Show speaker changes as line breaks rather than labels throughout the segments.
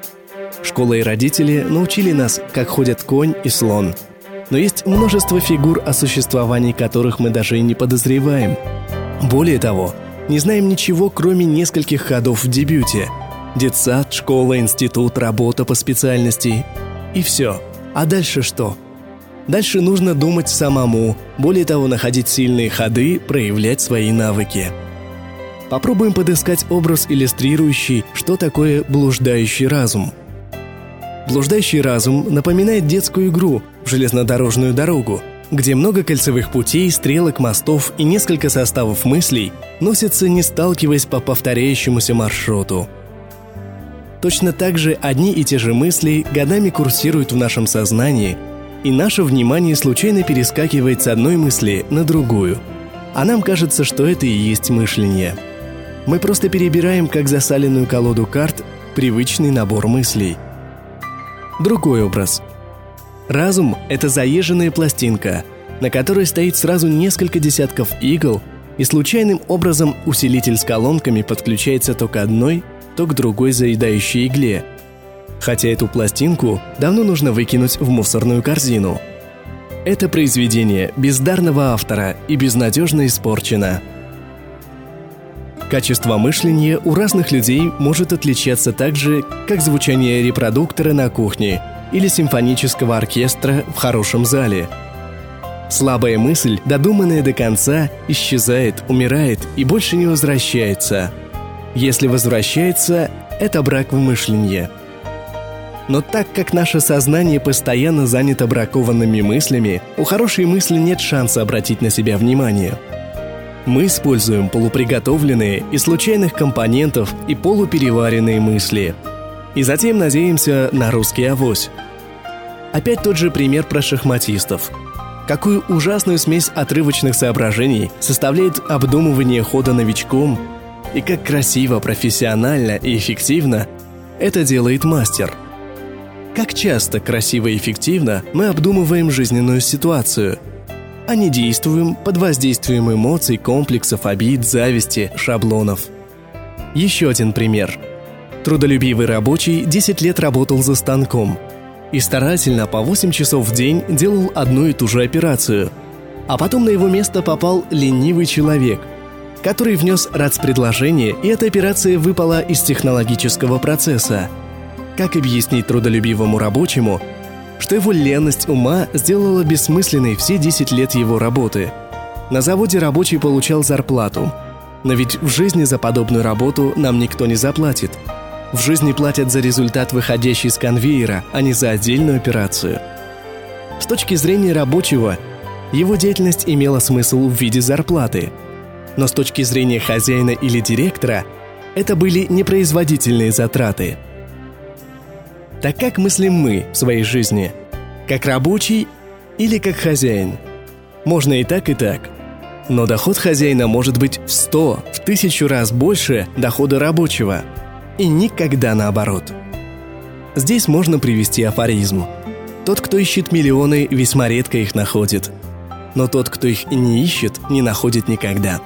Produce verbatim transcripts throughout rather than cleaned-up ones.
Школа и родители научили нас, как ходят конь и слон. Но есть множество фигур, о существовании которых мы даже и не подозреваем. Более того, не знаем ничего, кроме нескольких ходов в дебюте. Детсад, школа, институт, работа по специальности. И все. А дальше что? Дальше нужно думать самому, более того, находить сильные ходы, проявлять свои навыки. Попробуем подыскать образ, иллюстрирующий, что такое блуждающий разум. Блуждающий разум напоминает детскую игру в железнодорожную дорогу, где много кольцевых путей, стрелок, мостов и несколько составов мыслей носятся, не сталкиваясь по повторяющемуся маршруту. Точно так же одни и те же мысли годами курсируют в нашем сознании, и наше внимание случайно перескакивает с одной мысли на другую. А нам кажется, что это и есть мышление. Мы просто перебираем, как засаленную колоду карт, привычный набор мыслей. Другой образ. Разум – это заезженная пластинка, на которой стоит сразу несколько десятков игл, и случайным образом усилитель с колонками подключается то к одной, то к другой заедающей игле. Хотя эту пластинку давно нужно выкинуть в мусорную корзину. Это произведение бездарного автора и безнадежно испорчено. Качество мышления у разных людей может отличаться так же, как звучание репродуктора на кухне или симфонического оркестра в хорошем зале. Слабая мысль, додуманная до конца, исчезает, умирает и больше не возвращается. Если возвращается, это брак в мышлении. Но так как наше сознание постоянно занято бракованными мыслями, у хорошей мысли нет шанса обратить на себя внимание. Мы используем полуприготовленные из случайных компонентов и полупереваренные мысли. И затем надеемся на русский авось. Опять тот же пример про шахматистов. Какую ужасную смесь отрывочных соображений составляет обдумывание хода новичком, и как красиво, профессионально и эффективно это делает мастер. Как часто, красиво и эффективно мы обдумываем жизненную ситуацию, а не действуем под воздействием эмоций, комплексов, обид, зависти, шаблонов. Еще один пример. Трудолюбивый рабочий десять лет работал за станком и старательно по восемь часов в день делал одну и ту же операцию. А потом на его место попал ленивый человек, который внес РАЦ-предложение, и эта операция выпала из технологического процесса. Как объяснить трудолюбивому рабочему, что его ленность ума сделала бессмысленной все десять лет его работы? На заводе рабочий получал зарплату. Но ведь в жизни за подобную работу нам никто не заплатит. В жизни платят за результат, выходящий с конвейера, а не за отдельную операцию. С точки зрения рабочего, его деятельность имела смысл в виде зарплаты. Но с точки зрения хозяина или директора, это были непроизводительные затраты. Так как мыслим мы в своей жизни? Как рабочий или как хозяин? Можно и так, и так. Но доход хозяина может быть в сто, в тысячу раз больше дохода рабочего. И никогда наоборот. Здесь можно привести афоризм. Тот, кто ищет миллионы, весьма редко их находит. Но тот, кто их и не ищет, не находит никогда.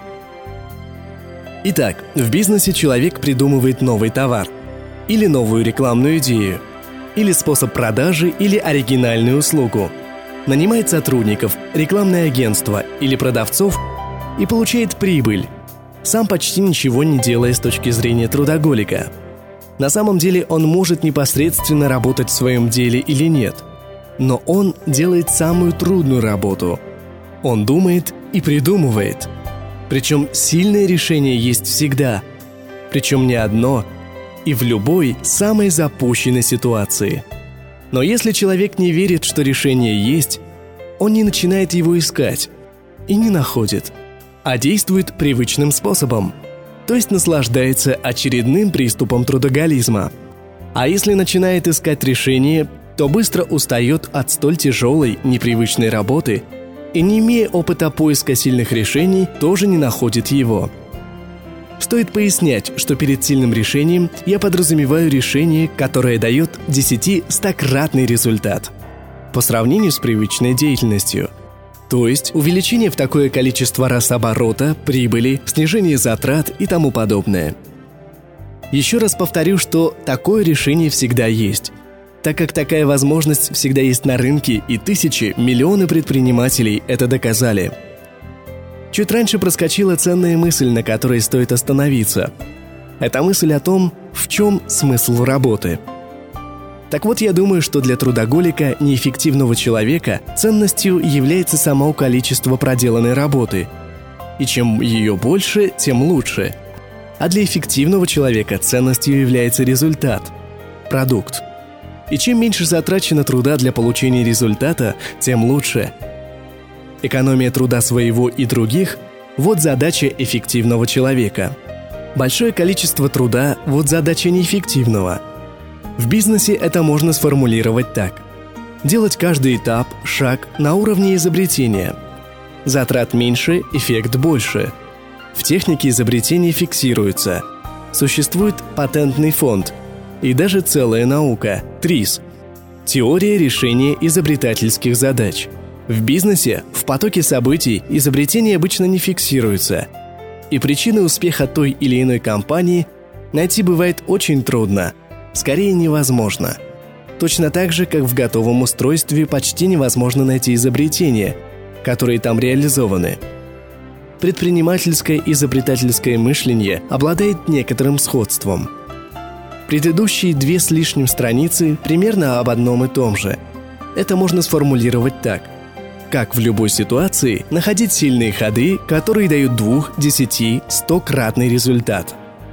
Итак, в бизнесе человек придумывает новый товар, или новую рекламную идею, или способ продажи, или оригинальную услугу. Нанимает сотрудников, рекламное агентство или продавцов и получает прибыль, сам почти ничего не делая с точки зрения трудоголика. На самом деле он может непосредственно работать в своем деле или нет, но он делает самую трудную работу. Он думает и придумывает. Причем сильное решение есть всегда, причем не одно, и в любой самой запущенной ситуации. Но если человек не верит, что решение есть, он не начинает его искать и не находит, а действует привычным способом, то есть наслаждается очередным приступом трудоголизма. А если начинает искать решение, то быстро устает от столь тяжелой, непривычной работы и, не имея опыта поиска сильных решений, тоже не находит его. Стоит пояснять, что перед сильным решением я подразумеваю решение, которое дает десяти-стократный результат по сравнению с привычной деятельностью. То есть увеличение в такое количество раз оборота, прибыли, снижение затрат и тому подобное. Еще раз повторю, что такое решение всегда есть, так как такая возможность всегда есть на рынке, и тысячи, миллионы предпринимателей это доказали. Чуть раньше проскочила ценная мысль, на которой стоит остановиться. Это мысль о том, в чем смысл работы. Так вот, я думаю, что для трудоголика, неэффективного человека, ценностью является само количество проделанной работы. И чем ее больше, тем лучше. А для эффективного человека ценностью является результат, продукт. И чем меньше затрачено труда для получения результата, тем лучше. Экономия труда своего и других – вот задача эффективного человека. Большое количество труда – вот задача неэффективного. В бизнесе это можно сформулировать так. Делать каждый этап, шаг на уровне изобретения. Затрат меньше, эффект больше. В технике изобретения фиксируется. Существует патентный фонд и даже целая наука – ТРИЗ – теория решения изобретательских задач. В бизнесе, в потоке событий, изобретения обычно не фиксируются. И причины успеха той или иной компании найти бывает очень трудно, скорее невозможно. Точно так же, как в готовом устройстве почти невозможно найти изобретения, которые там реализованы. Предпринимательское изобретательское мышление обладает некоторым сходством. Предыдущие две с лишним страницы примерно об одном и том же. Это можно сформулировать так. Как в любой ситуации находить сильные ходы, которые дают двух-, десяти-, стократный результат.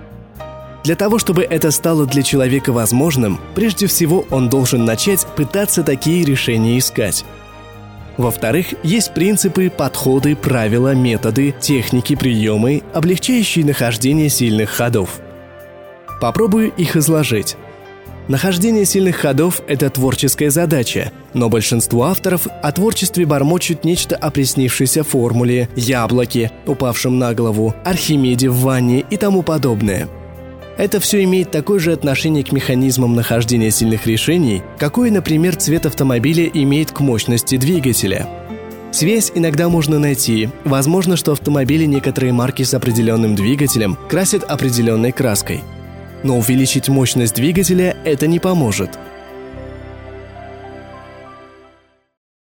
Для того, чтобы это стало для человека возможным, прежде всего он должен начать пытаться такие решения искать. Во-вторых, есть принципы, подходы, правила, методы, техники, приемы, облегчающие нахождение сильных ходов. Попробую их изложить. Нахождение сильных ходов – это творческая задача, но большинство авторов о творчестве бормочут нечто о приснившейся формуле, яблоке, упавшем на голову, Архимеде в ванне и тому подобное. Это все имеет такое же отношение к механизмам нахождения сильных решений, какое, например, цвет автомобиля имеет к мощности двигателя. Связь иногда можно найти. Возможно, что автомобили некоторые марки с определенным двигателем красят определенной краской. Но увеличить мощность двигателя это не поможет.